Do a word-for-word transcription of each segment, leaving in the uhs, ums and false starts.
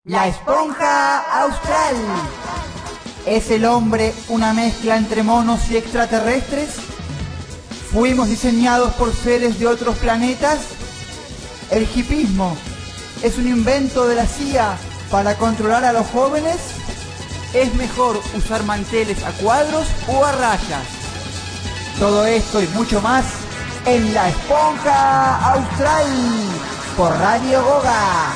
La esponja austral. ¿Es el hombre una mezcla entre monos y extraterrestres? ¿Fuimos diseñados por seres de otros planetas? ¿El hipismo es un invento de la C I A para controlar a los jóvenes? ¿Es mejor usar manteles a cuadros o a rayas? Todo esto y mucho más en La Esponja Austral por Radio Goga.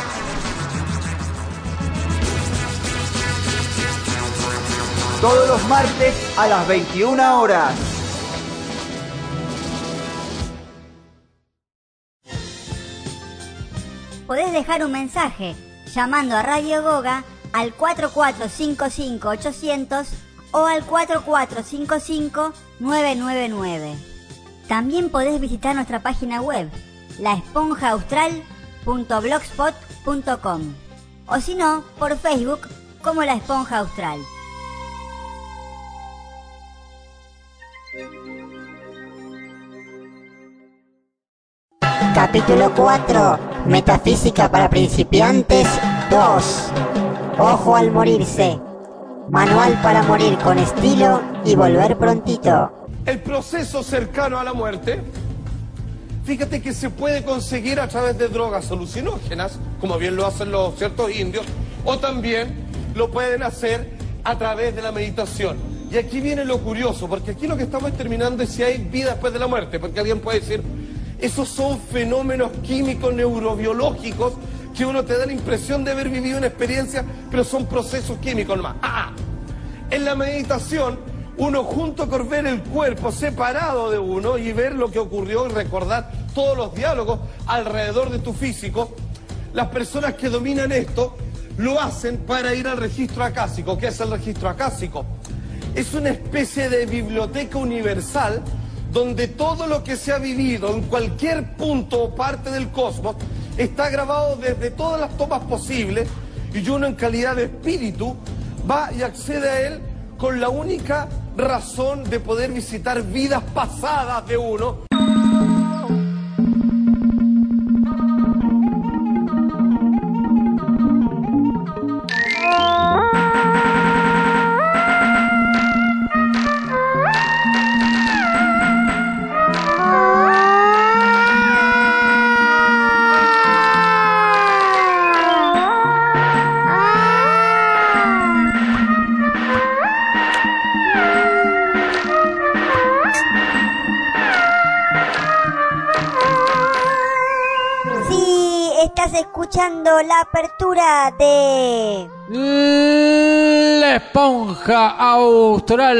Todos los martes a las veintiuna horas. Podés dejar un mensaje llamando a Radio Goga al cuatro cuatro cinco cinco ochocientos o al cuatro cuatro cinco cinco nueve nueve nueve. También podés visitar nuestra página web, la esponja austral punto blogspot punto com, o si no, por Facebook como La Esponja Austral. Capítulo cuatro. Metafísica para principiantes dos. Ojo al morirse. Manual para morir con estilo y volver prontito. El proceso cercano a la muerte, fíjate que se puede conseguir a través de drogas alucinógenas, como bien lo hacen los ciertos indios, o también lo pueden hacer a través de la meditación. Y aquí viene lo curioso, porque aquí lo que estamos determinando es si hay vida después de la muerte, porque alguien puede decir, esos son fenómenos químicos neurobiológicos que uno te da la impresión de haber vivido una experiencia, pero son procesos químicos nomás. Ah, en la meditación, uno junto con ver el cuerpo separado de uno y ver lo que ocurrió y recordar todos los diálogos alrededor de tu físico, las personas que dominan esto lo hacen para ir al registro acásico. ¿Qué es el registro acásico? Es una especie de biblioteca universal donde todo lo que se ha vivido en cualquier punto o parte del cosmos está grabado desde todas las tomas posibles, y uno en calidad de espíritu va y accede a él con la única razón de poder visitar vidas pasadas de uno. Escuchando la apertura de La Esponja Austral.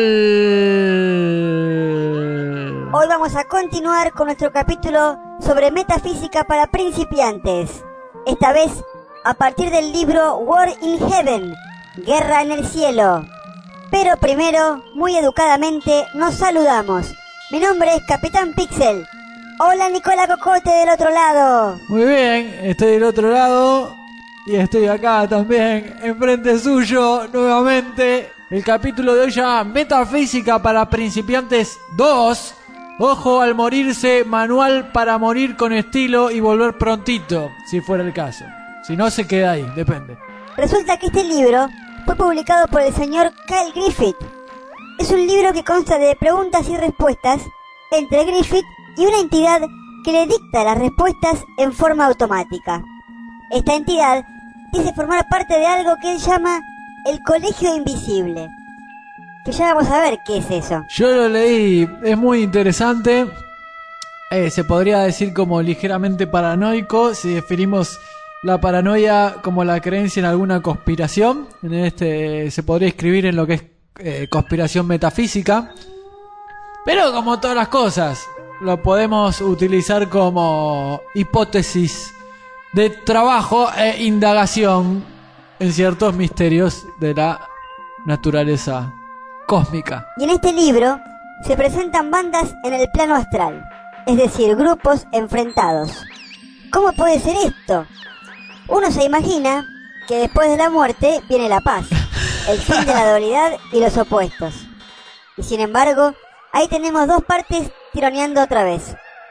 Hoy vamos a continuar con nuestro capítulo sobre metafísica para principiantes. Esta vez a partir del libro War in Heaven, Guerra en el Cielo. Pero primero, muy educadamente, nos saludamos. Mi nombre es Capitán Pixel. Hola, Nicola Cocote del otro lado. Muy bien, estoy del otro lado y estoy acá también, enfrente suyo, nuevamente. El capítulo de hoy se llama Metafísica para principiantes dos. Ojo al morirse, manual para morir con estilo y volver prontito, si fuera el caso. Si no, se queda ahí, depende. Resulta que este libro fue publicado por el señor Cal Griffith. Es un libro que consta de preguntas y respuestas entre Griffith y una entidad que le dicta las respuestas en forma automática. Esta entidad dice formar parte de algo que él llama el Colegio Invisible. Que ya vamos a ver qué es eso. Yo lo leí, es muy interesante. Eh, se podría decir como ligeramente paranoico, si definimos la paranoia como la creencia en alguna conspiración. En este se podría escribir en lo que es eh, conspiración metafísica. Pero como todas las cosas, lo podemos utilizar como hipótesis de trabajo e indagación en ciertos misterios de la naturaleza cósmica. Y en este libro se presentan bandas en el plano astral, es decir, grupos enfrentados. ¿Cómo puede ser esto? Uno se imagina que después de la muerte viene la paz, el fin de la dualidad y los opuestos. Y sin embargo, ahí tenemos dos partes tironeando otra vez.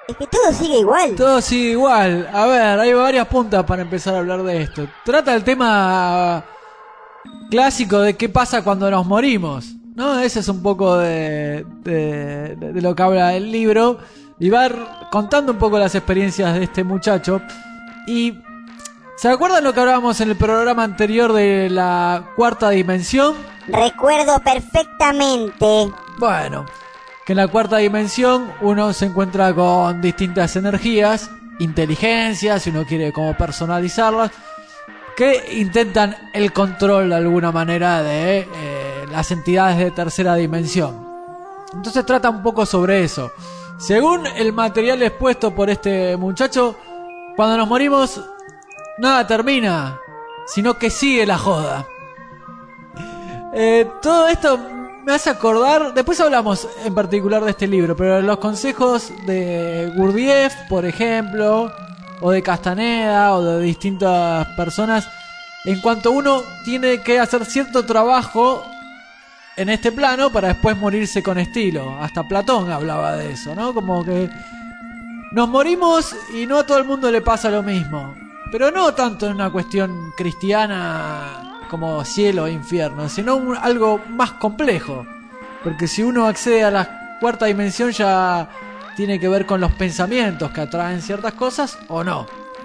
Es que todo sigue igual. Todo sigue igual. A ver, hay varias puntas para empezar a hablar de esto. Trata el tema clásico de qué pasa cuando nos morimos, ¿no? Ese es un poco de, de, de lo que habla el libro. Y va contando un poco las experiencias de este muchacho. Y ¿se acuerdan lo que hablábamos en el programa anterior de la cuarta dimensión? Recuerdo perfectamente. Bueno, que en la cuarta dimensión uno se encuentra con distintas energías, inteligencias, si uno quiere como personalizarlas, que intentan el control de alguna manera de eh, las entidades de tercera dimensión. Entonces trata un poco sobre eso. Según el material expuesto por este muchacho, cuando nos morimos, nada termina, sino que sigue la joda. Eh, todo esto me hace acordar, después hablamos en particular de este libro, pero los consejos de Gurdjieff, por ejemplo, o de Castaneda, o de distintas personas, en cuanto uno tiene que hacer cierto trabajo en este plano para después morirse con estilo. Hasta Platón hablaba de eso, ¿no? Como que nos morimos y no a todo el mundo le pasa lo mismo, pero no tanto en una cuestión cristiana como cielo e infierno, sino un, algo más complejo, porque si uno accede a la cuarta dimensión ya tiene que ver con los pensamientos que atraen ciertas cosas o no.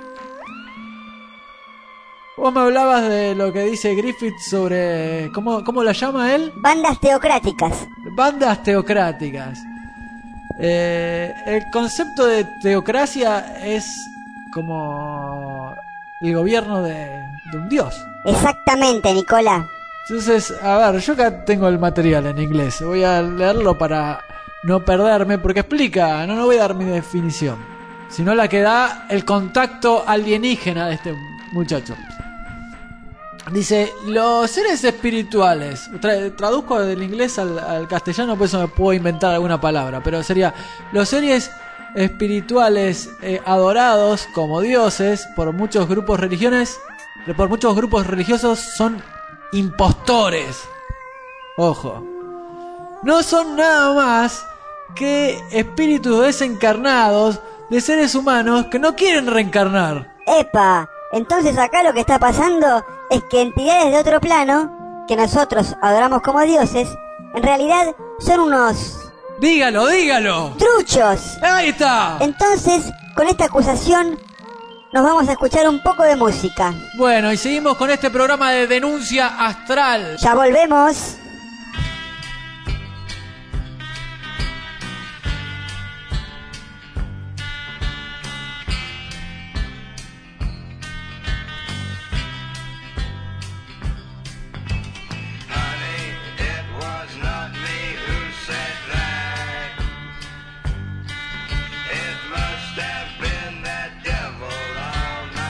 Vos me hablabas de lo que dice Griffith sobre ¿cómo, cómo la llama él? Bandas teocráticas. Bandas teocráticas. Eh, el concepto de teocracia es como el gobierno de, de un dios. Exactamente, Nicola. Entonces, a ver, yo acá tengo el material en inglés. Voy a leerlo para no perderme, porque explica, no, no voy a dar mi definición, sino la que da el contacto alienígena de este muchacho. Dice, los seres espirituales, tra- traduzco del inglés al, al castellano, por eso me puedo inventar alguna palabra, pero sería, los seres espirituales eh, adorados como dioses por muchos grupos religiones, por muchos grupos religiosos son impostores. Ojo. No son nada más que espíritus desencarnados de seres humanos que no quieren reencarnar. Epa, entonces acá lo que está pasando es que entidades de otro plano, que nosotros adoramos como dioses, en realidad son unos... Dígalo, dígalo. ¡truchos! Ahí está. Entonces, con esta acusación, nos vamos a escuchar un poco de música. Bueno, y seguimos con este programa de denuncia astral. Ya volvemos.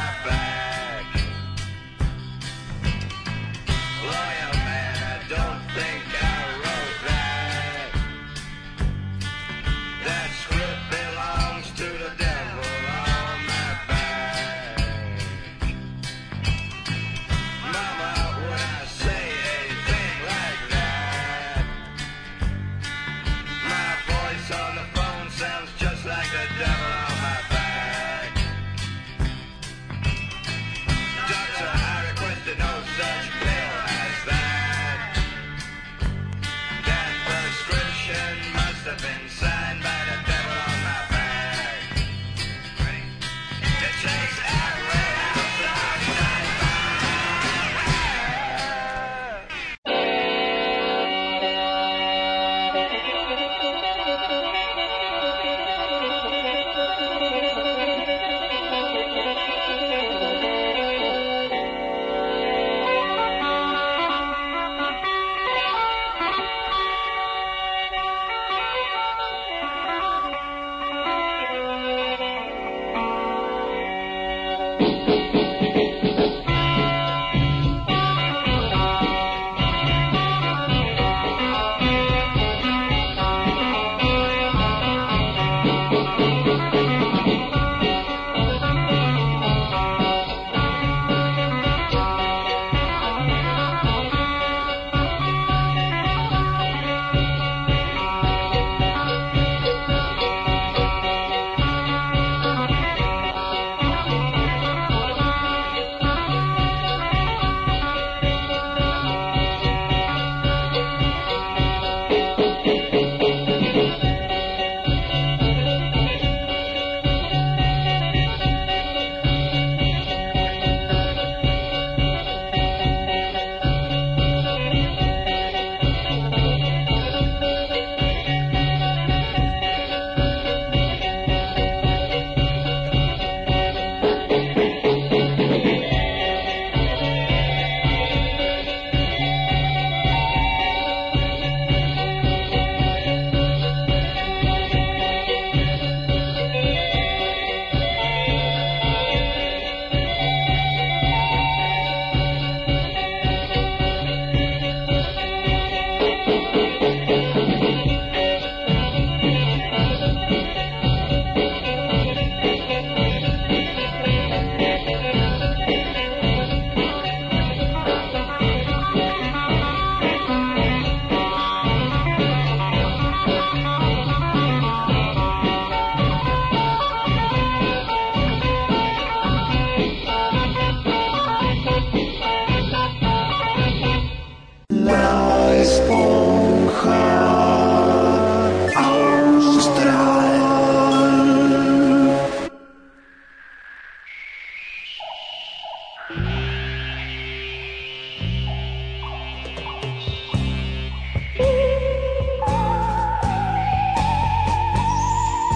Don't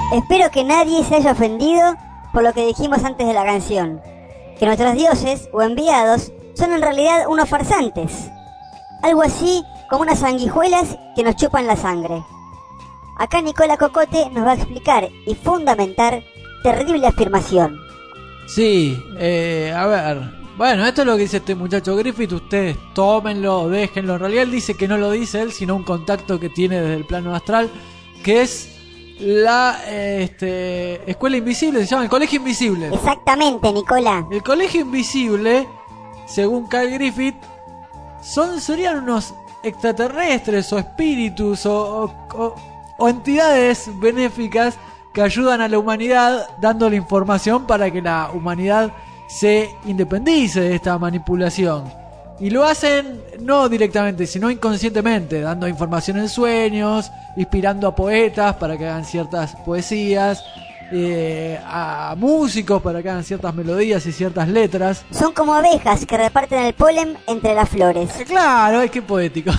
Espero que nadie se haya ofendido por lo que dijimos antes de la canción, que nuestros dioses o enviados son en realidad unos farsantes, algo así como unas sanguijuelas que nos chupan la sangre. Acá Nicola Cocote nos va a explicar y fundamentar terrible afirmación. Sí, eh, a ver, bueno, esto es lo que dice este muchacho Griffith, ustedes tómenlo, déjenlo. En realidad él dice que no lo dice él, sino un contacto que tiene desde el plano astral, que es la eh, este, escuela invisible, se llama el colegio invisible. Exactamente, Nicola. El colegio invisible, según Cal Griffith, son, serían unos extraterrestres o espíritus o, o, o, o entidades benéficas que ayudan a la humanidad dándole información para que la humanidad se independice de esta manipulación. Y lo hacen no directamente, sino inconscientemente, dando información en sueños, inspirando a poetas para que hagan ciertas poesías, eh, a músicos para que hagan ciertas melodías y ciertas letras. Son como abejas que reparten el polen entre las flores. Eh, claro, es que poético.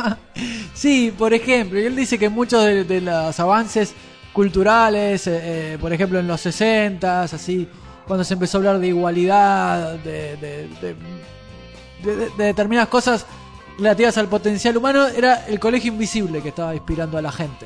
Sí, por ejemplo, y él dice que muchos de, de los avances culturales, eh, eh, por ejemplo en los sesentas, así, cuando se empezó a hablar de igualdad, de... de, de De, de, de determinadas cosas relativas al potencial humano, era el colegio invisible que estaba inspirando a la gente.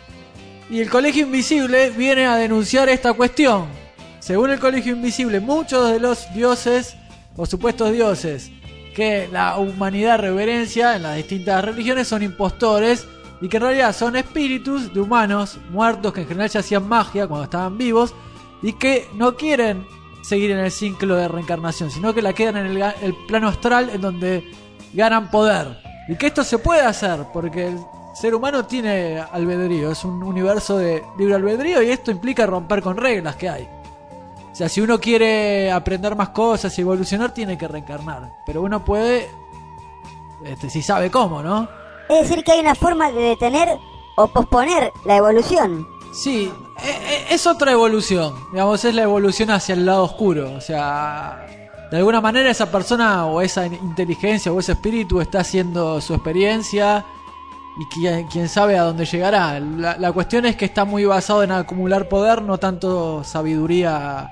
Y el colegio invisible viene a denunciar esta cuestión. Según el colegio invisible, muchos de los dioses o supuestos dioses que la humanidad reverencia en las distintas religiones son impostores y que en realidad son espíritus de humanos muertos que en general ya hacían magia cuando estaban vivos y que no quieren seguir en el ciclo de reencarnación, sino que la quedan en el, el plano astral, en donde ganan poder. Y que esto se puede hacer porque el ser humano tiene albedrío, es un universo de libre albedrío, y esto implica romper con reglas que hay. O sea, si uno quiere aprender más cosas y evolucionar, tiene que reencarnar, pero uno puede, este, si sabe cómo, ¿no? Es decir, que hay una forma de detener o posponer la evolución. Sí, es otra evolución, digamos, es la evolución hacia el lado oscuro. O sea, de alguna manera esa persona o esa inteligencia o ese espíritu está haciendo su experiencia y quién, quién sabe a dónde llegará. La, la cuestión es que está muy basado en acumular poder, no tanto sabiduría,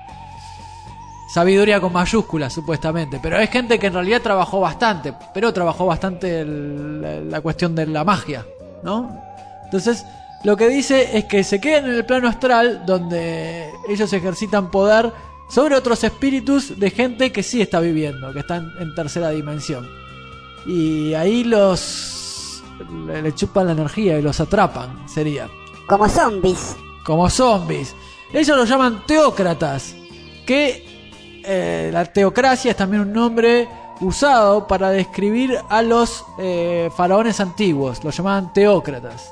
sabiduría con mayúsculas supuestamente. Pero es gente que en realidad trabajó bastante, pero trabajó bastante el, la, la cuestión de la magia, ¿no? Entonces, lo que dice es que se quedan en el plano astral, donde ellos ejercitan poder sobre otros espíritus de gente que sí está viviendo, que están en tercera dimensión. Y ahí los le, le chupan la energía y los atrapan, sería. Como zombies. Como zombies. Ellos lo llaman teócratas, que eh, la teocracia es también un nombre usado para describir a los eh, faraones antiguos, los llamaban teócratas.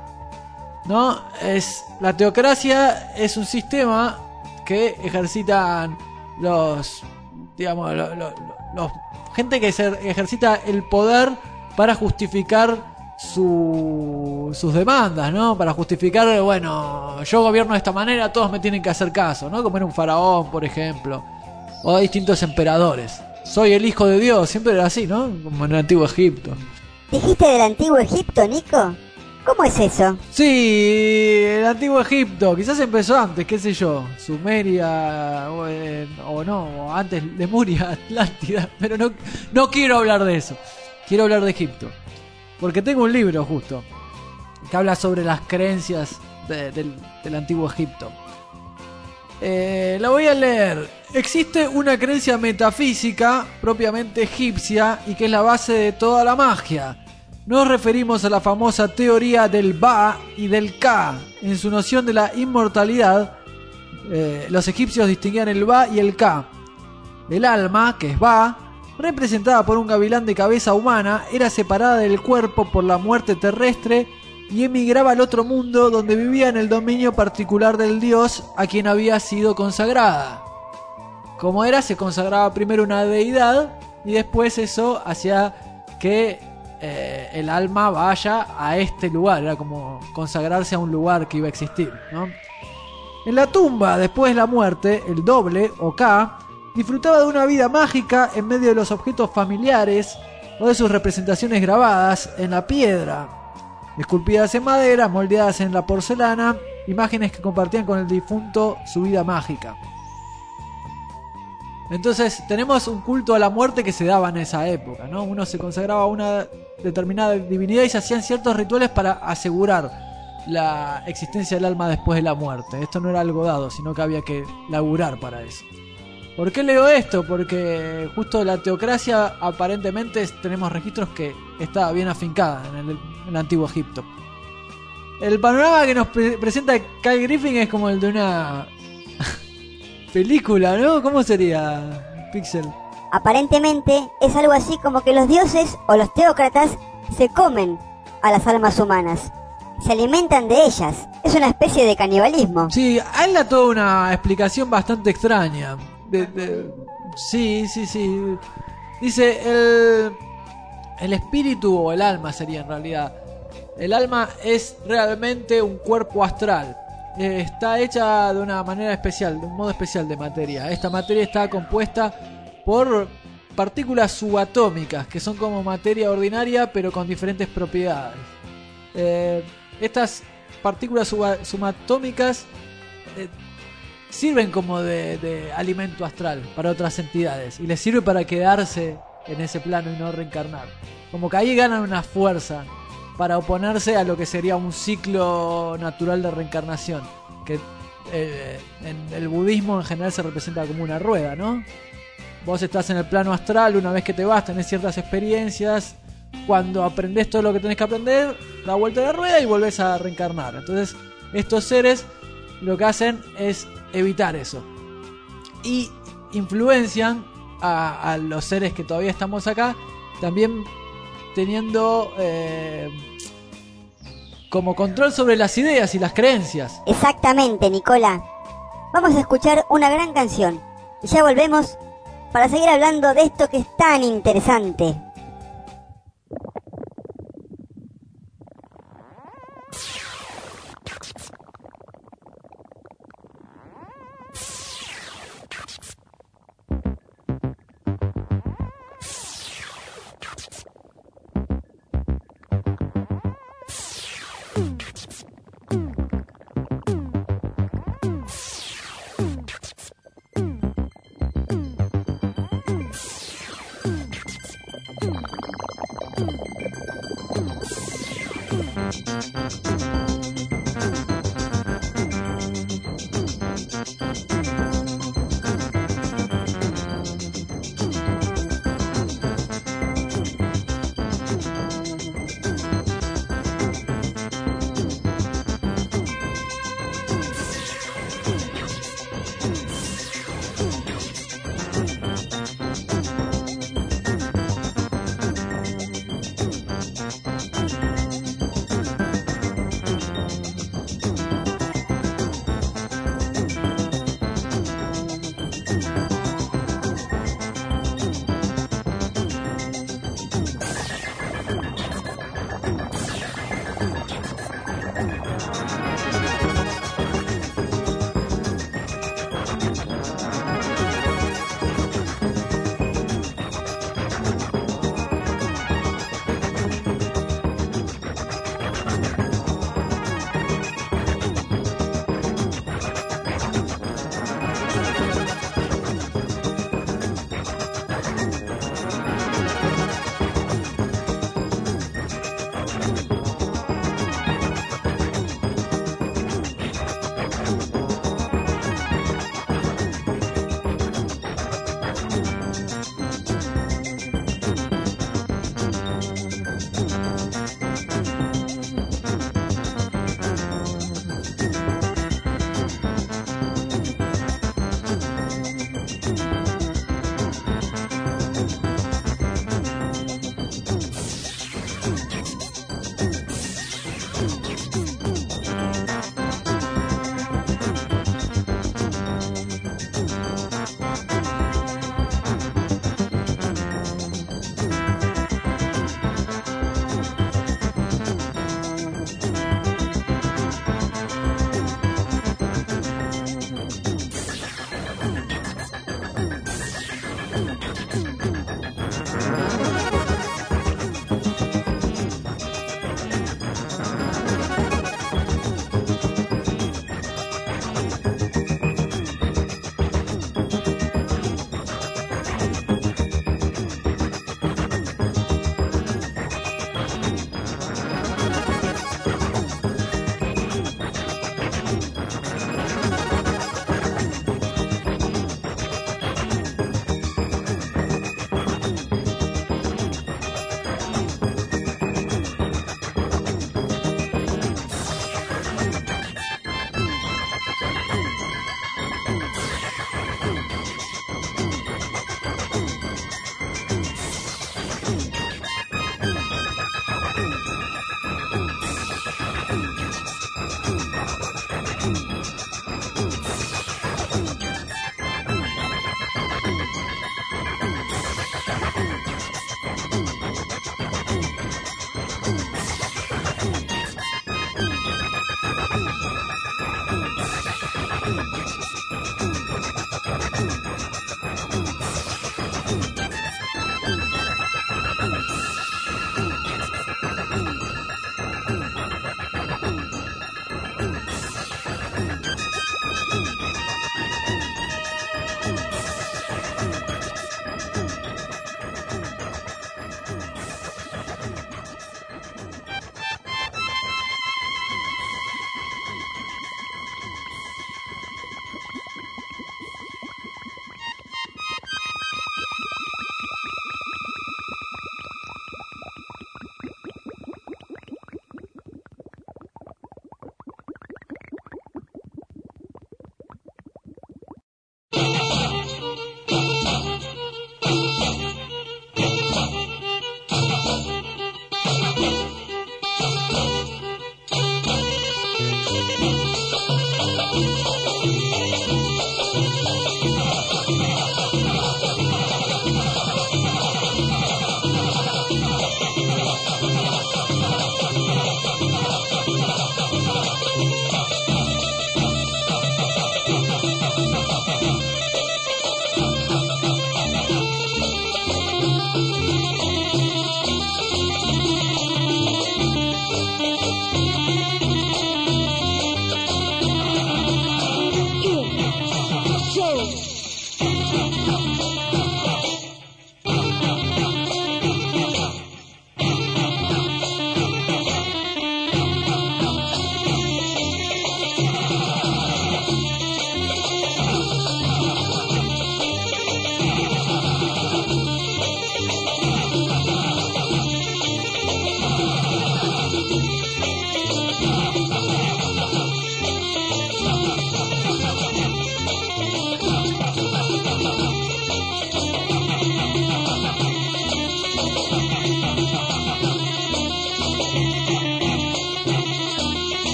¿No? Es, la teocracia es un sistema que ejercitan los, digamos, los, los, los gente que se ejercita el poder para justificar su, sus demandas, ¿no? Para justificar, bueno, yo gobierno de esta manera, todos me tienen que hacer caso, ¿no? Como era un faraón, por ejemplo, o distintos emperadores. Soy el hijo de Dios, siempre era así, ¿no? Como en el antiguo Egipto. ¿Dijiste del antiguo Egipto, Nico? ¿Cómo es eso? Sí, el antiguo Egipto, quizás empezó antes, qué sé yo, Sumeria o, eh, o no, o antes Lemuria, Atlántida, pero no, no quiero hablar de eso, quiero hablar de Egipto, porque tengo un libro justo que habla sobre las creencias de, del, del antiguo Egipto. Eh, la voy a leer. Existe una creencia metafísica propiamente egipcia y que es la base de toda la magia. Nos referimos a la famosa teoría del Ba y del Ka. En su noción de la inmortalidad, eh, los egipcios distinguían el Ba y el Ka. El alma, que es Ba, representada por un gavilán de cabeza humana, era separada del cuerpo por la muerte terrestre y emigraba al otro mundo, donde vivía en el dominio particular del dios a quien había sido consagrada. Como era, se consagraba primero una deidad y después eso hacía que Eh, el alma vaya a este lugar. Era como consagrarse a un lugar que iba a existir, ¿no? En la tumba, después de la muerte, el doble, o Ka, disfrutaba de una vida mágica en medio de los objetos familiares o de sus representaciones grabadas en la piedra, esculpidas en madera, moldeadas en la porcelana imágenes que compartían con el difunto su vida mágica. Entonces tenemos un culto a la muerte que se daba en esa época, ¿no? Uno se consagraba a una determinada divinidad y se hacían ciertos rituales para asegurar la existencia del alma después de la muerte. Esto no era algo dado, sino que había que laburar para eso. ¿Por qué leo esto? Porque justo la teocracia aparentemente tenemos registros que estaba bien afincada en el, en el antiguo Egipto. El panorama que nos pre- presenta Cal Griffin es como el de una película, ¿no? ¿Cómo sería, Pixel? Aparentemente es algo así como que los dioses o los teócratas se comen a las almas humanas, se alimentan de ellas. Es una especie de canibalismo. Sí, hay la toda una explicación bastante extraña. De, de, sí, sí, sí. Dice el, el espíritu o el alma sería en realidad. El alma es realmente un cuerpo astral. Eh, está hecha de una manera especial, de un modo especial de materia. Esta materia está compuesta por partículas subatómicas, que son como materia ordinaria, pero con diferentes propiedades. Eh, estas partículas suba, subatómicas eh, sirven como de, de alimento astral para otras entidades, y les sirve para quedarse en ese plano y no reencarnar. Como que ahí ganan una fuerza para oponerse a lo que sería un ciclo natural de reencarnación, que eh, en el budismo en general se representa como una rueda, ¿no? Vos estás en el plano astral, una vez que te vas tenés ciertas experiencias, cuando aprendés todo lo que tenés que aprender, da vuelta a la rueda y volvés a reencarnar. Entonces estos seres lo que hacen es evitar eso y influencian a, a los seres que todavía estamos acá, también teniendo eh, como control sobre las ideas y las creencias. Exactamente, Nicola. Vamos a escuchar una gran canción y ya volvemos para seguir hablando de esto que es tan interesante.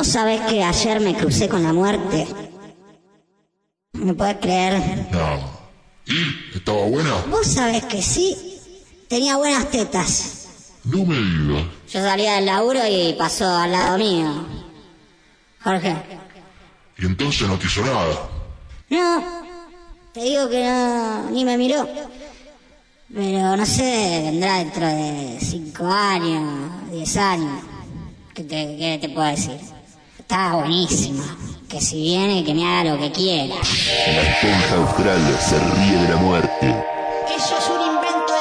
sabés que ayer me crucé con la muerte. ¿Me podés creer? No. ¿Y? ¿Estaba buena? Vos sabés que sí. Tenía buenas tetas. No me digas. Yo salía del laburo y pasó al lado mío. Jorge. Y entonces no te hizo nada. No. Te digo que no, ni me miró. Pero no sé, vendrá dentro de cinco años, diez años. ¿Qué te, qué te puedo decir? Está buenísima. Que si viene, que me haga lo que quiera. La esponja austral se ríe de la muerte. ¡Eso es un invento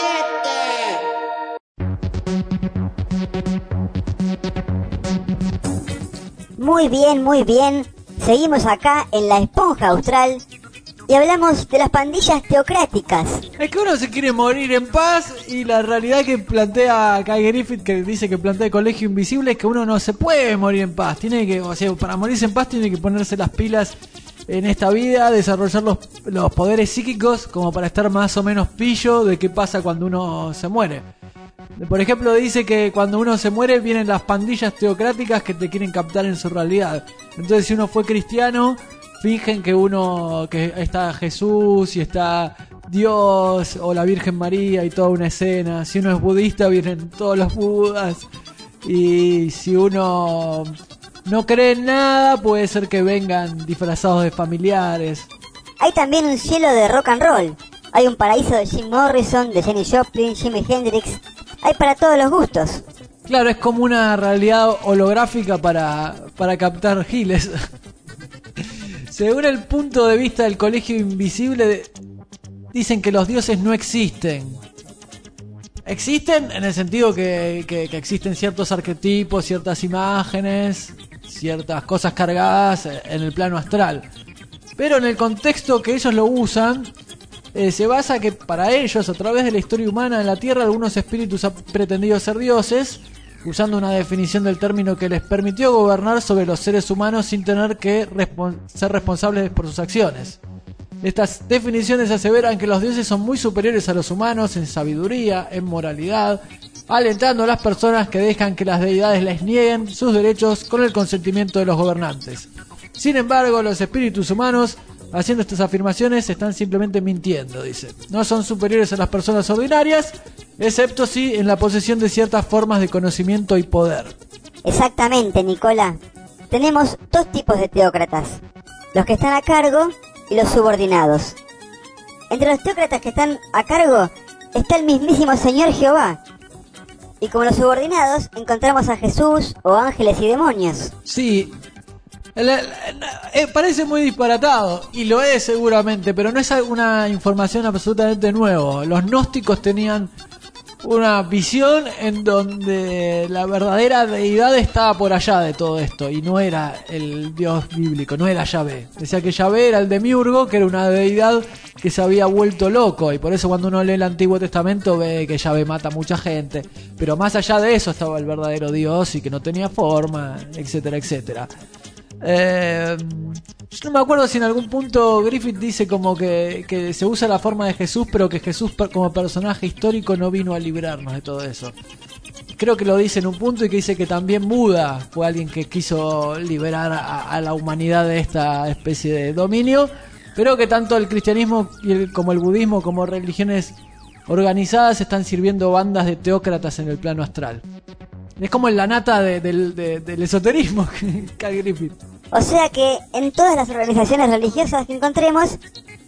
de Occidente! Muy bien, muy bien. Seguimos acá en la esponja austral y hablamos de las pandillas teocráticas. Es que uno se quiere morir en paz y la realidad que plantea Cal Griffith, que dice que plantea el Colegio Invisible, es que uno no se puede morir en paz. Tiene que, o sea, para morirse en paz tiene que ponerse las pilas en esta vida, desarrollar los, los poderes psíquicos como para estar más o menos pillo de qué pasa cuando uno se muere. Por ejemplo, dice que cuando uno se muere vienen las pandillas teocráticas que te quieren captar en su realidad. Entonces, si uno fue cristiano, fingen que uno que está Jesús y está Dios o la Virgen María y toda una escena. Si uno es budista, vienen todos los budas. Y si uno no cree en nada, puede ser que vengan disfrazados de familiares. Hay también un cielo de rock and roll. Hay un paraíso de Jim Morrison, de Janis Joplin, Jimi Hendrix. Hay para todos los gustos. Claro, es como una realidad holográfica para, para captar giles. Según el punto de vista del Colegio Invisible, dicen que los dioses no existen. Existen en el sentido que, que, que existen ciertos arquetipos, ciertas imágenes, ciertas cosas cargadas en el plano astral. Pero en el contexto que ellos lo usan, eh, se basa que para ellos, a través de la historia humana en la Tierra, algunos espíritus han pretendido ser dioses, usando una definición del término que les permitió gobernar sobre los seres humanos sin tener que respon- ser responsables por sus acciones. Estas definiciones aseveran que los dioses son muy superiores a los humanos en sabiduría, en moralidad, alentando a las personas que dejan que las deidades les nieguen sus derechos con el consentimiento de los gobernantes. Sin embargo, los espíritus humanos, haciendo estas afirmaciones, están simplemente mintiendo, dice. No son superiores a las personas ordinarias, excepto sí en la posesión de ciertas formas de conocimiento y poder. Exactamente, Nicola. Tenemos dos tipos de teócratas. Los que están a cargo y los subordinados. Entre los teócratas que están a cargo está el mismísimo Señor Jehová. Y como los subordinados encontramos a Jesús o ángeles y demonios. Sí, la, la, la, eh, parece muy disparatado, y lo es seguramente, pero no es una información absolutamente nueva. Los gnósticos tenían una visión en donde la verdadera deidad estaba por allá de todo esto, y no era el dios bíblico, no era Yahvé. Decía que Yahvé era el demiurgo, que era una deidad que se había vuelto loco, y por eso cuando uno lee el Antiguo Testamento ve que Yahvé mata a mucha gente, pero más allá de eso estaba el verdadero dios y que no tenía forma, etcétera, etcétera. Eh, yo no me acuerdo si en algún punto Griffith dice como que, que se usa la forma de Jesús, pero que Jesús como personaje histórico no vino a librarnos de todo eso. Creo que lo dice en un punto, y que dice que también Buda fue alguien que quiso liberar a, a la humanidad de esta especie de dominio, pero que tanto el cristianismo y el, como el budismo como religiones organizadas están sirviendo bandas de teócratas en el plano astral. Es como la nata de, de, de, del esoterismo, Cal Griffith. O sea que en todas las organizaciones religiosas que encontremos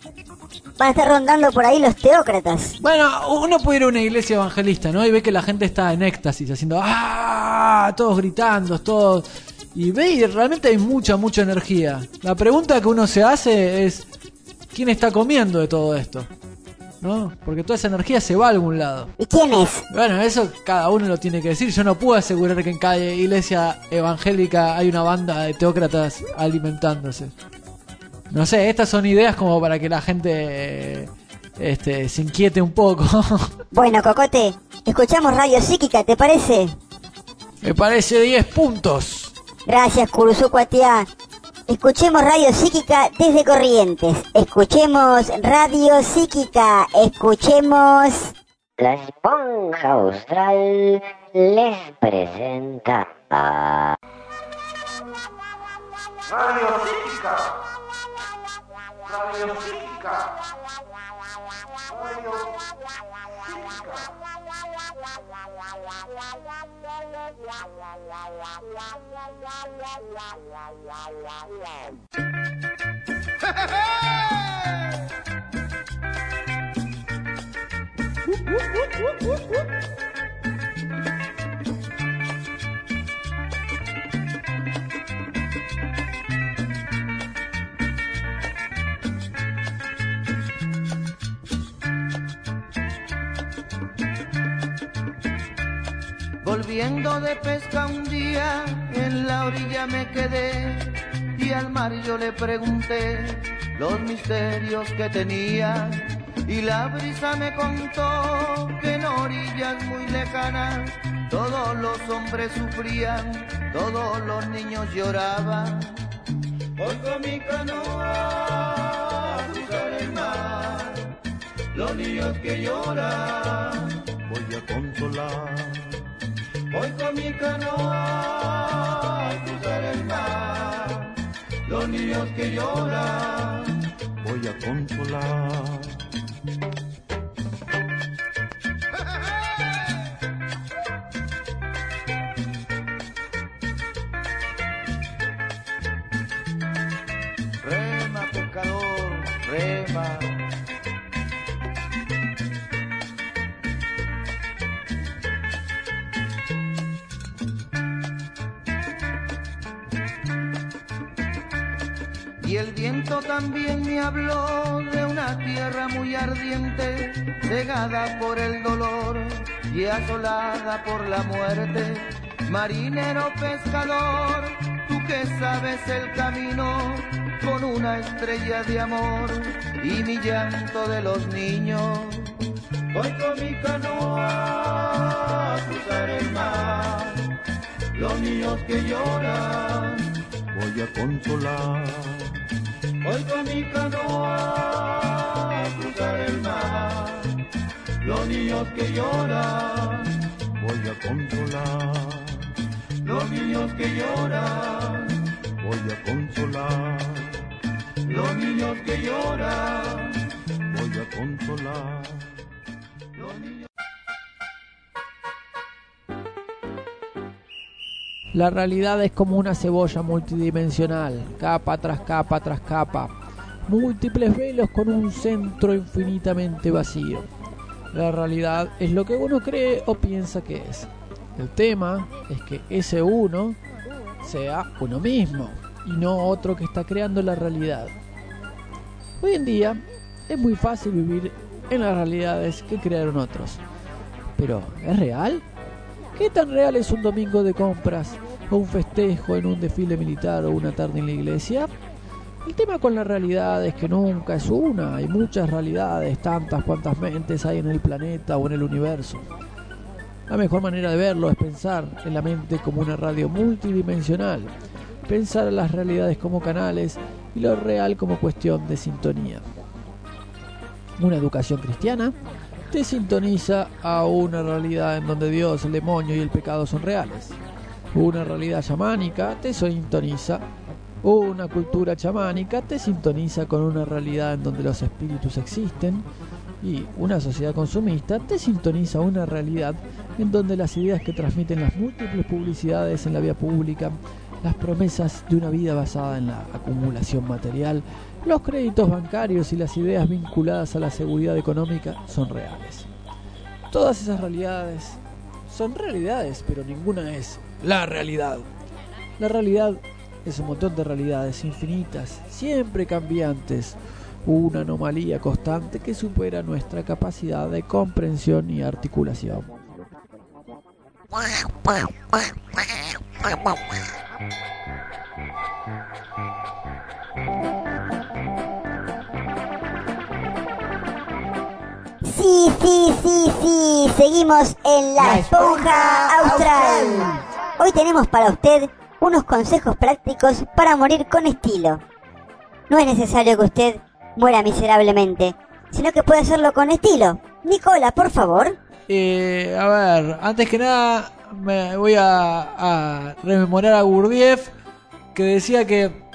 van a estar rondando por ahí los teócratas. Bueno, uno puede ir a una iglesia evangelista, ¿no? Y ve que la gente está en éxtasis, haciendo ¡ah! Todos gritando, todos... Y ve y realmente hay mucha, mucha energía. La pregunta que uno se hace es, ¿quién está comiendo de todo esto? ¿No? Porque toda esa energía se va a algún lado. ¿Y quién es? Bueno, eso cada uno lo tiene que decir. Yo no puedo asegurar que en cada iglesia evangélica hay una banda de teócratas alimentándose. No sé, estas son ideas como para que la gente este, se inquiete un poco. Bueno, Cocote, escuchamos Radio Psíquica, ¿te parece? Me parece diez puntos. Gracias, Curuzucuatiá. Escuchemos Radio Psíquica desde Corrientes. Escuchemos Radio Psíquica. Escuchemos... La esponja austral les presenta a... Radio Psíquica. Radio Psíquica. Radio Volviendo de pesca un día, en la orilla me quedé y al mar yo le pregunté los misterios que tenía. Y la brisa me contó que en orillas muy lejanas todos los hombres sufrían, todos los niños lloraban. Voy con mi canoa a cruzar el mar, los niños que lloran voy a consolar. Voy con mi canoa a cruzar el mar, los niños que lloran voy a consolar. Rema, pescador, rema. Y el viento también me habló de una tierra muy ardiente, cegada por el dolor y asolada por la muerte. Marinero pescador, tú que sabes el camino, con una estrella de amor y mi llanto de los niños. Voy con mi canoa a cruzar el mar, los niños que lloran voy a consolar. Voy con mi canoa a cruzar el mar, los niños que lloran voy a consolar. Los niños que lloran voy a consolar. Los niños que lloran voy a consolar. Los niños... La realidad es como una cebolla multidimensional, capa tras capa tras capa, múltiples velos con un centro infinitamente vacío. La realidad es lo que uno cree o piensa que es. El tema es que ese uno sea uno mismo y no otro que está creando la realidad. Hoy en día es muy fácil vivir en las realidades que crearon otros. Pero, ¿es real? ¿Qué tan real es un domingo de compras o un festejo en un desfile militar o una tarde en la iglesia? El tema con la realidad es que nunca es una, hay muchas realidades, tantas cuantas mentes hay en el planeta o en el universo. La mejor manera de verlo es pensar en la mente como una radio multidimensional, pensar en las realidades como canales y lo real como cuestión de sintonía. Una educación cristiana te sintoniza a una realidad en donde Dios, el demonio y el pecado son reales. Una realidad chamánica te sintoniza, una cultura chamánica te sintoniza con una realidad en donde los espíritus existen, y una sociedad consumista te sintoniza a una realidad en donde las ideas que transmiten las múltiples publicidades en la vía pública, las promesas de una vida basada en la acumulación material, los créditos bancarios y las ideas vinculadas a la seguridad económica son reales. Todas esas realidades son realidades, pero ninguna es la realidad. La realidad es un montón de realidades infinitas, siempre cambiantes, una anomalía constante que supera nuestra capacidad de comprensión y articulación. Sí, sí, sí, sí, seguimos en La Esponja Austral. Hoy tenemos para usted unos consejos prácticos para morir con estilo. No es necesario que usted muera miserablemente, sino que puede hacerlo con estilo. Nicola, por favor. Eh, a ver, antes que nada me voy a, a rememorar a Gurdjieff, que decía que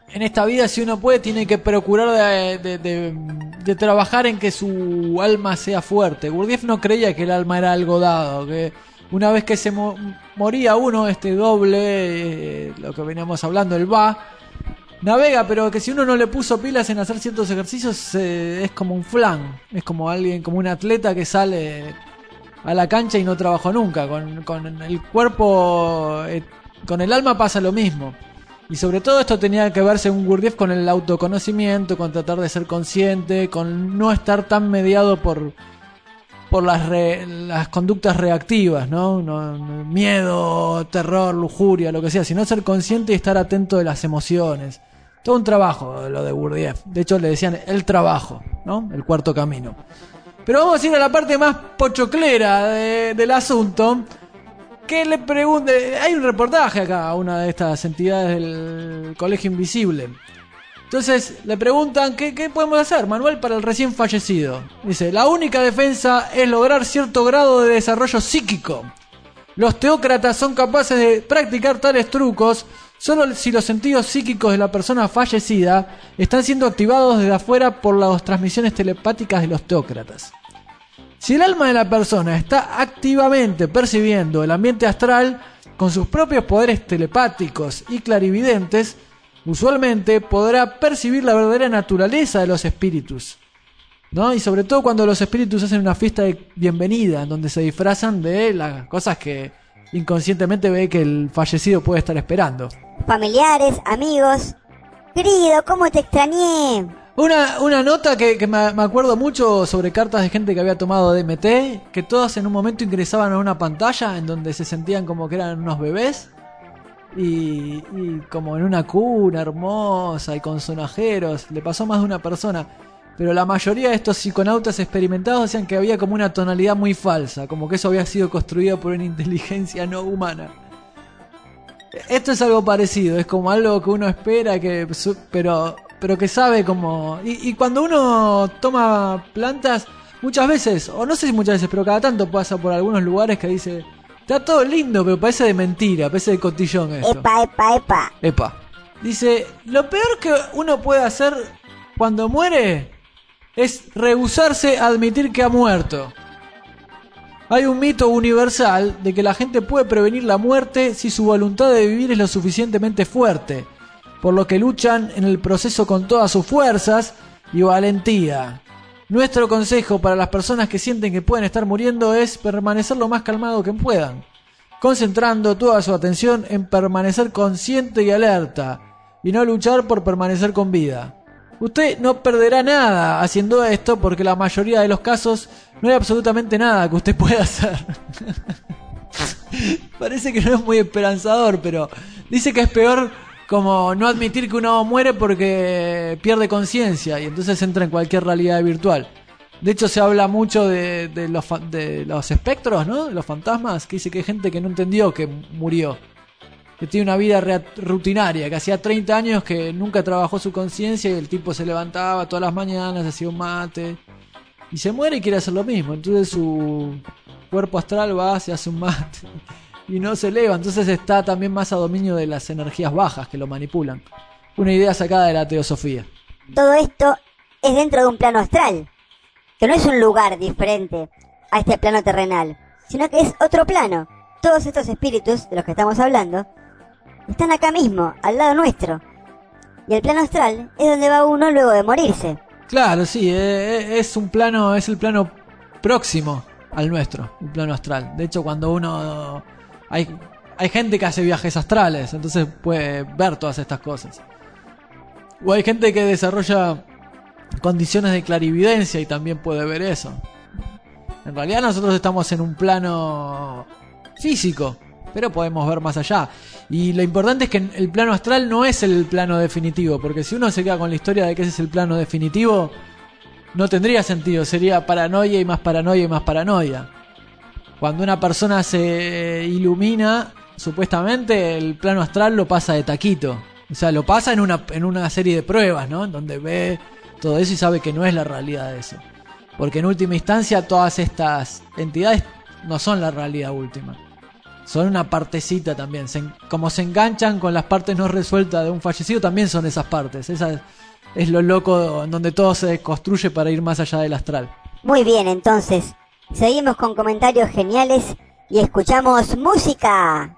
en esta vida, si uno puede, tiene que procurar de, de, de, de trabajar en que su alma sea fuerte. Gurdjieff no creía que el alma era algo dado, que una vez que se mo- moría uno, este doble, eh, lo que veníamos hablando, el va, navega, pero que si uno no le puso pilas en hacer ciertos ejercicios, eh, es como un flan, es como alguien, como un atleta que sale a la cancha y no trabajó nunca. Con, con el cuerpo, eh, con el alma pasa lo mismo. Y sobre todo esto tenía que verse un Gurdjieff con el autoconocimiento, con tratar de ser consciente, con no estar tan mediado por por las re, las conductas reactivas, ¿no? No, no, miedo, terror, lujuria, lo que sea, sino ser consciente y estar atento de las emociones. Todo un trabajo lo de Gurdjieff. De hecho le decían el trabajo, ¿no? El cuarto camino. Pero vamos a ir a la parte más pochoclera de, del asunto. Que le pregunte, hay un reportaje acá a una de estas entidades del Colegio Invisible. Entonces le preguntan, ¿qué, qué podemos hacer, Manuel, para el recién fallecido? Dice, la única defensa es lograr cierto grado de desarrollo psíquico. Los teócratas son capaces de practicar tales trucos solo si los sentidos psíquicos de la persona fallecida están siendo activados desde afuera por las transmisiones telepáticas de los teócratas. Si el alma de la persona está activamente percibiendo el ambiente astral con sus propios poderes telepáticos y clarividentes, usualmente podrá percibir la verdadera naturaleza de los espíritus, ¿no? Y sobre todo cuando los espíritus hacen una fiesta de bienvenida, en donde se disfrazan de las cosas que inconscientemente ve que el fallecido puede estar esperando. Familiares, amigos, querido, ¿cómo te extrañé? Una, una nota que, que me, me acuerdo mucho sobre cartas de gente que había tomado D M T, que todas en un momento ingresaban a una pantalla en donde se sentían como que eran unos bebés y, y como en una cuna hermosa y con sonajeros. Le pasó a más de una persona, pero la mayoría de estos psiconautas experimentados decían que había como una tonalidad muy falsa, como que eso había sido construido por una inteligencia no humana. Esto es algo parecido, es como algo que uno espera, que pero pero que sabe como... Y, y cuando uno toma plantas, muchas veces, o no sé si muchas veces, pero cada tanto pasa por algunos lugares que dice, está todo lindo, pero parece de mentira, parece de cotillón esto. Epa, epa, epa. Epa. Dice, lo peor que uno puede hacer cuando muere es rehusarse a admitir que ha muerto. Hay un mito universal de que la gente puede prevenir la muerte si su voluntad de vivir es lo suficientemente fuerte, por lo que luchan en el proceso con todas sus fuerzas y valentía. Nuestro consejo para las personas que sienten que pueden estar muriendo es permanecer lo más calmado que puedan, concentrando toda su atención en permanecer consciente y alerta, y no luchar por permanecer con vida. Usted no perderá nada haciendo esto porque la mayoría de los casos no hay absolutamente nada que usted pueda hacer. Parece que no es muy esperanzador, pero dice que es peor como no admitir que uno muere porque pierde conciencia y entonces entra en cualquier realidad virtual. De hecho se habla mucho de, de, los, de los espectros, ¿no? De los fantasmas, que dice que hay gente que no entendió que murió, que tiene una vida rutinaria, que hacía treinta años que nunca trabajó su conciencia y el tipo se levantaba todas las mañanas, hacía un mate y se muere y quiere hacer lo mismo. Entonces su cuerpo astral va, se hace un mate y no se eleva, entonces está también más a dominio de las energías bajas que lo manipulan. Una idea sacada de la teosofía. Todo esto es dentro de un plano astral, que no es un lugar diferente a este plano terrenal, sino que es otro plano. Todos estos espíritus de los que estamos hablando están acá mismo, al lado nuestro. Y el plano astral es donde va uno luego de morirse. Claro, sí, es un plano, es el plano próximo al nuestro, el plano astral. De hecho, cuando uno... Hay, hay gente que hace viajes astrales, entonces puede ver todas estas cosas. O hay gente que desarrolla condiciones de clarividencia y también puede ver eso. En realidad nosotros estamos en un plano físico, pero podemos ver más allá. Y lo importante es que el plano astral no es el plano definitivo, porque si uno se queda con la historia de que ese es el plano definitivo, no tendría sentido, sería paranoia y más paranoia y más paranoia. Cuando una persona se ilumina, supuestamente el plano astral lo pasa de taquito. O sea, lo pasa en una, en una serie de pruebas, ¿no? En donde ve todo eso y sabe que no es la realidad de eso. Porque en última instancia todas estas entidades no son la realidad última. son una partecita también. Se, como se enganchan con las partes no resueltas de un fallecido, también son esas partes. Esa es, es lo loco donde todo se construye para ir más allá del astral. Muy bien, entonces, seguimos con comentarios geniales y escuchamos música.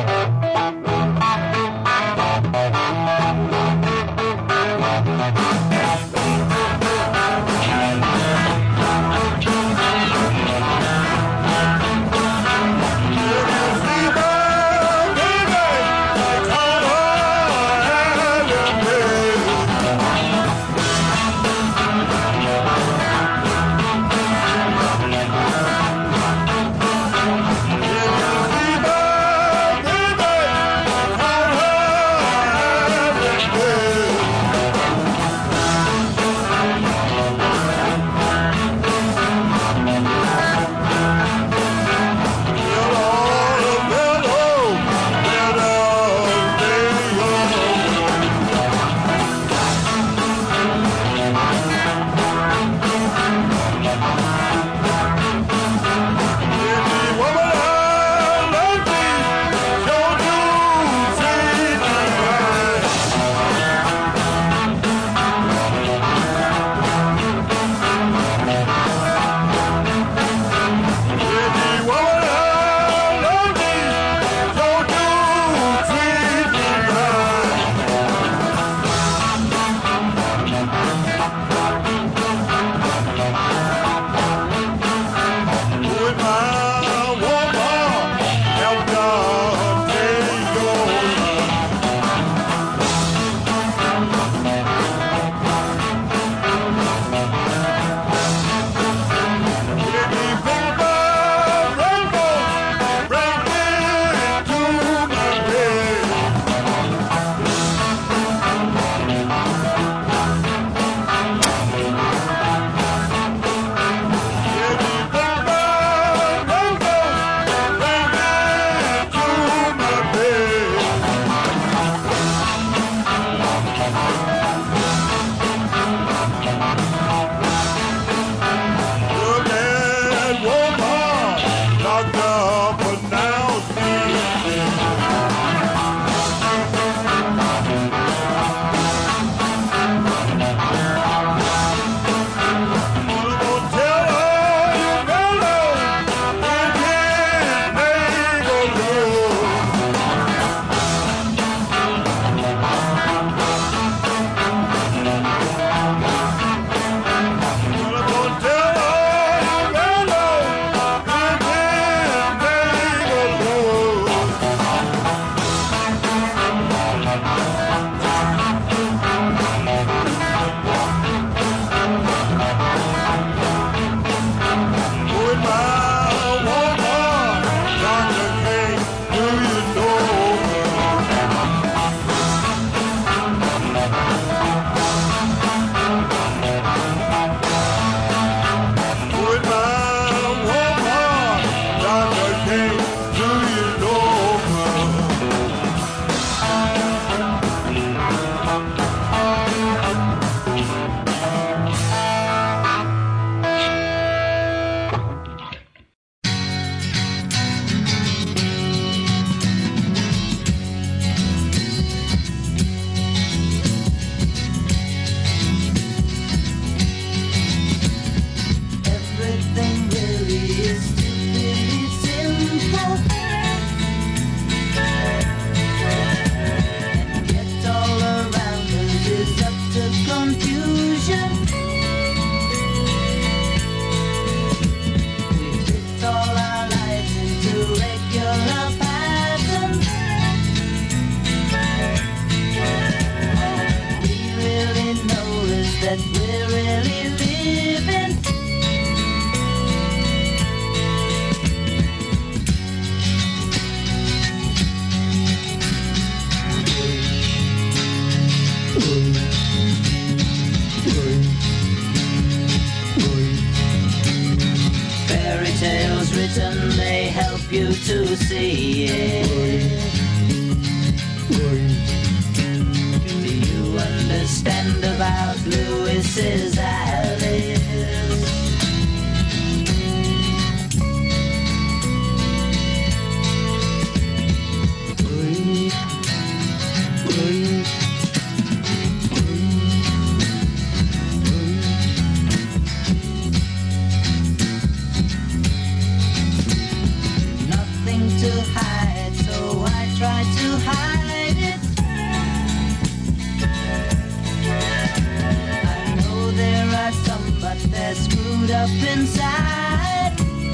written, they help you to see it. Do you understand about Lewis's Alice? wound up inside.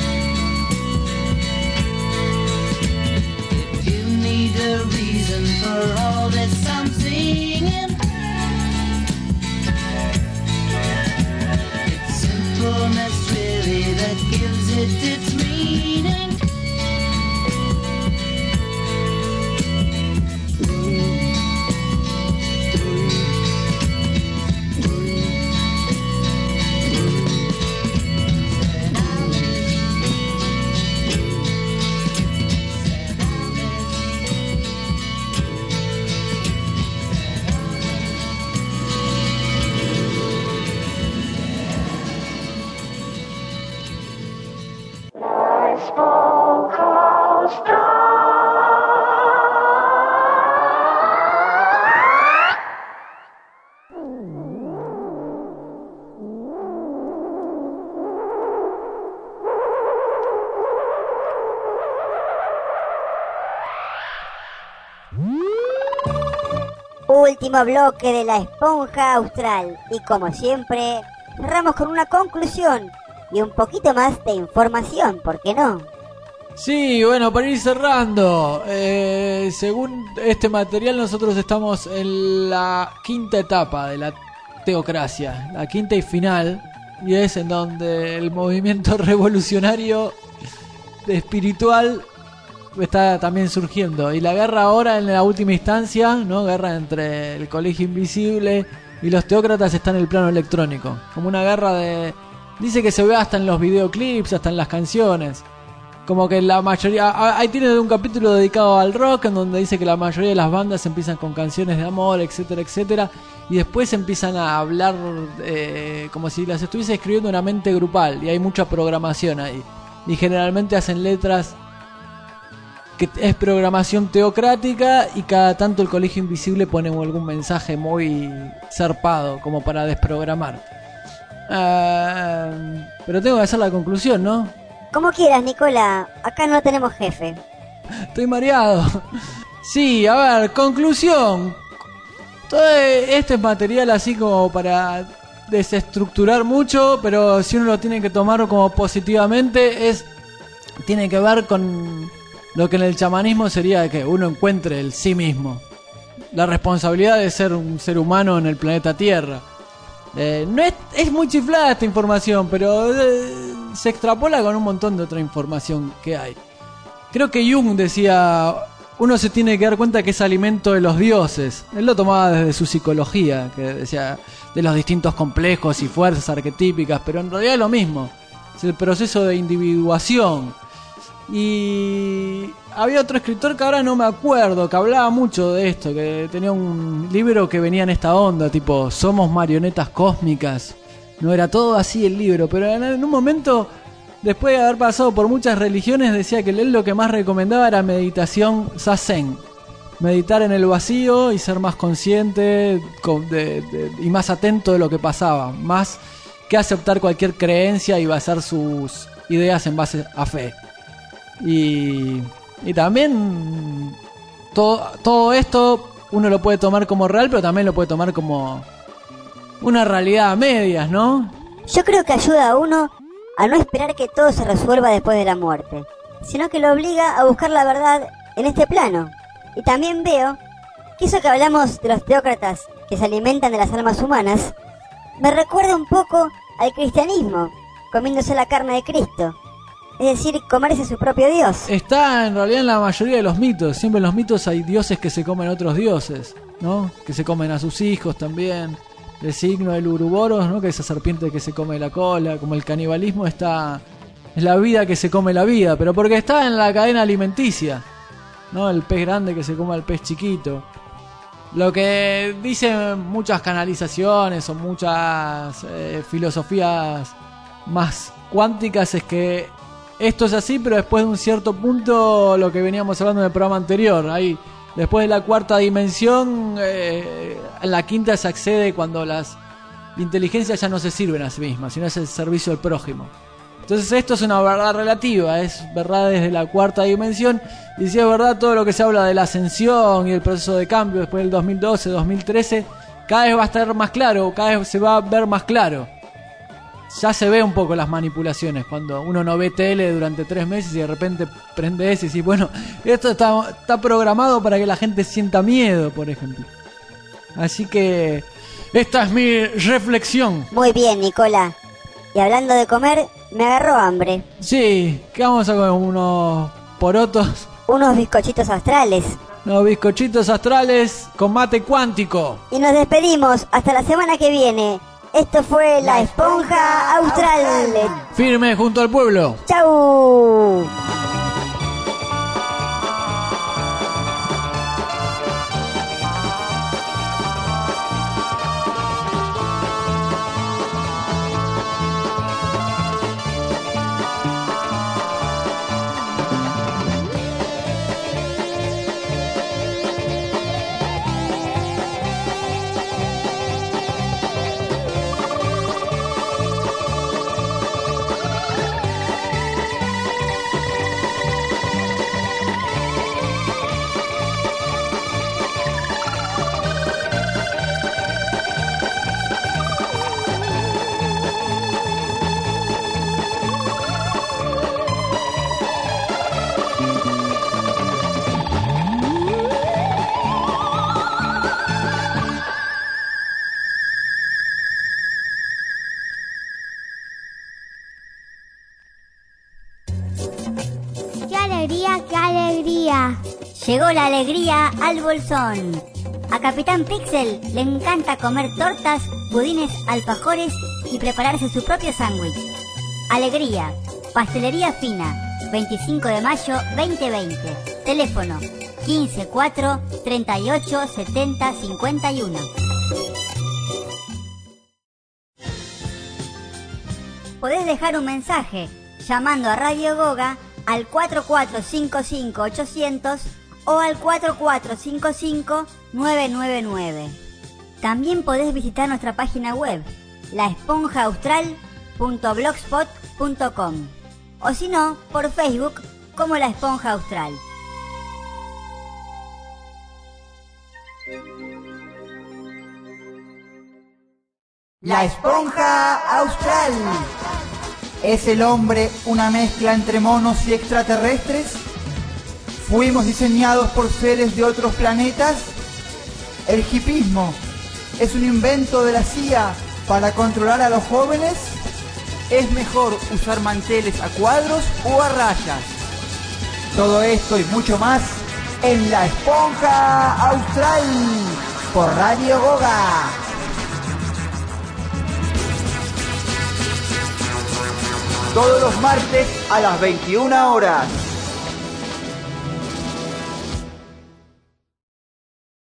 If you need a reason for all this I'm singing, it's simpleness really that gives it its meaning. Último bloque de La Esponja Austral y como siempre cerramos con una conclusión y un poquito más de información, ¿por qué no? Sí, bueno, para ir cerrando, eh, según este material nosotros estamos en la quinta etapa de la teocracia, la quinta y final, y es en donde el movimiento revolucionario espiritual está también surgiendo, y la guerra ahora en la última instancia, ¿no? Guerra entre el Colegio Invisible y los teócratas está en el plano electrónico, como una guerra de... Dice que se ve hasta en los videoclips, hasta en las canciones, como que la mayoría... Ahí tiene un capítulo dedicado al rock, en donde dice que la mayoría de las bandas empiezan con canciones de amor, etcétera, etcétera, y después empiezan a hablar eh, como si las estuviese escribiendo una mente grupal, y hay mucha programación ahí, y generalmente hacen letras que es programación teocrática, y cada tanto el Colegio Invisible pone algún mensaje muy zarpado como para desprogramar. Uh, pero tengo que hacer la conclusión, ¿no? Como quieras, Nicola, acá no tenemos jefe. Estoy mareado. Sí, a ver, conclusión. Todo este es material así como para desestructurar mucho, pero si uno lo tiene que tomar como positivamente, es tiene que ver con lo que en el chamanismo sería que uno encuentre el sí mismo, la responsabilidad de ser un ser humano en el planeta Tierra. Eh, no es, es muy chiflada esta información, pero eh, se extrapola con un montón de otra información que hay. Creo que Jung decía, uno se tiene que dar cuenta que es alimento de los dioses. Él lo tomaba desde su psicología, que decía de los distintos complejos y fuerzas arquetípicas, pero en realidad es lo mismo, es el proceso de individuación. Y había otro escritor que ahora no me acuerdo, que hablaba mucho de esto, que tenía un libro que venía en esta onda, tipo somos marionetas cósmicas. No era todo así el libro, pero en un momento, después de haber pasado por muchas religiones, decía que él lo que más recomendaba era meditación zazen, meditar en el vacío y ser más consciente de, de, y más atento de lo que pasaba, más que aceptar cualquier creencia y basar sus ideas en base a fe. Y, y también todo, todo esto uno lo puede tomar como real, pero también lo puede tomar como una realidad a medias, ¿no? Yo creo que ayuda a uno a no esperar que todo se resuelva después de la muerte, sino que lo obliga a buscar la verdad en este plano. Y también veo que eso que hablamos de los teócratas que se alimentan de las almas humanas me recuerda un poco al cristianismo, comiéndose la carne de Cristo. Es decir, comerse su propio dios. Está en realidad en la mayoría de los mitos. Siempre en los mitos hay dioses que se comen a otros dioses, ¿no? Que se comen a sus hijos también. El signo del Uruboros, ¿no? Que es esa serpiente que se come la cola. Como el canibalismo está... Es la vida que se come la vida, pero porque está en la cadena alimenticia, ¿no? El pez grande que se come al pez chiquito. Lo que dicen muchas canalizaciones o muchas eh, filosofías más cuánticas es que esto es así, pero después de un cierto punto, lo que veníamos hablando en el programa anterior, ahí después de la cuarta dimensión, eh, en la quinta se accede cuando las inteligencias ya no se sirven a sí mismas, sino es el servicio al prójimo. Entonces esto es una verdad relativa, es verdad desde la cuarta dimensión, y si es verdad todo lo que se habla de la ascensión y el proceso de cambio después del dos mil doce, dos mil trece, cada vez va a estar más claro, cada vez se va a ver más claro. ya se ve un poco las manipulaciones cuando uno no ve tele durante tres meses y de repente prende ese y dice, bueno, esto está, está programado para que la gente sienta miedo, por ejemplo. Así que esta es mi reflexión. Muy bien, Nicola. Y hablando de comer, me agarró hambre. Sí, ¿qué vamos a comer? ¿Unos porotos? Unos bizcochitos astrales. Unos bizcochitos astrales con mate cuántico. Y nos despedimos hasta la semana que viene. Esto fue La Esponja Austral. Firme junto al pueblo. ¡Chau! Llegó la alegría al bolsón. A Capitán Pixel le encanta comer tortas, budines, alfajores y prepararse su propio sándwich. Alegría, pastelería fina, veinticinco de mayo veinte veinte. Teléfono quince cuatro treinta y ocho setenta cincuenta y uno. Podés dejar un mensaje llamando a Radio Goga al cuatro cuatro cinco cinco ochocientos o al cuatro cuatro cinco cinco nueve nueve nueve. También podés visitar nuestra página web, la esponja austral punto blogspot punto com, o si no, por Facebook como La Esponja Austral. La Esponja Austral. ¿Es el hombre una mezcla entre monos y extraterrestres? ¿Fuimos diseñados por seres de otros planetas? ¿El hipismo es un invento de la C I A para controlar a los jóvenes? ¿Es mejor usar manteles a cuadros o a rayas? Todo esto y mucho más en La Esponja Austral por Radio Goga. Todos los martes a las veintiuna horas.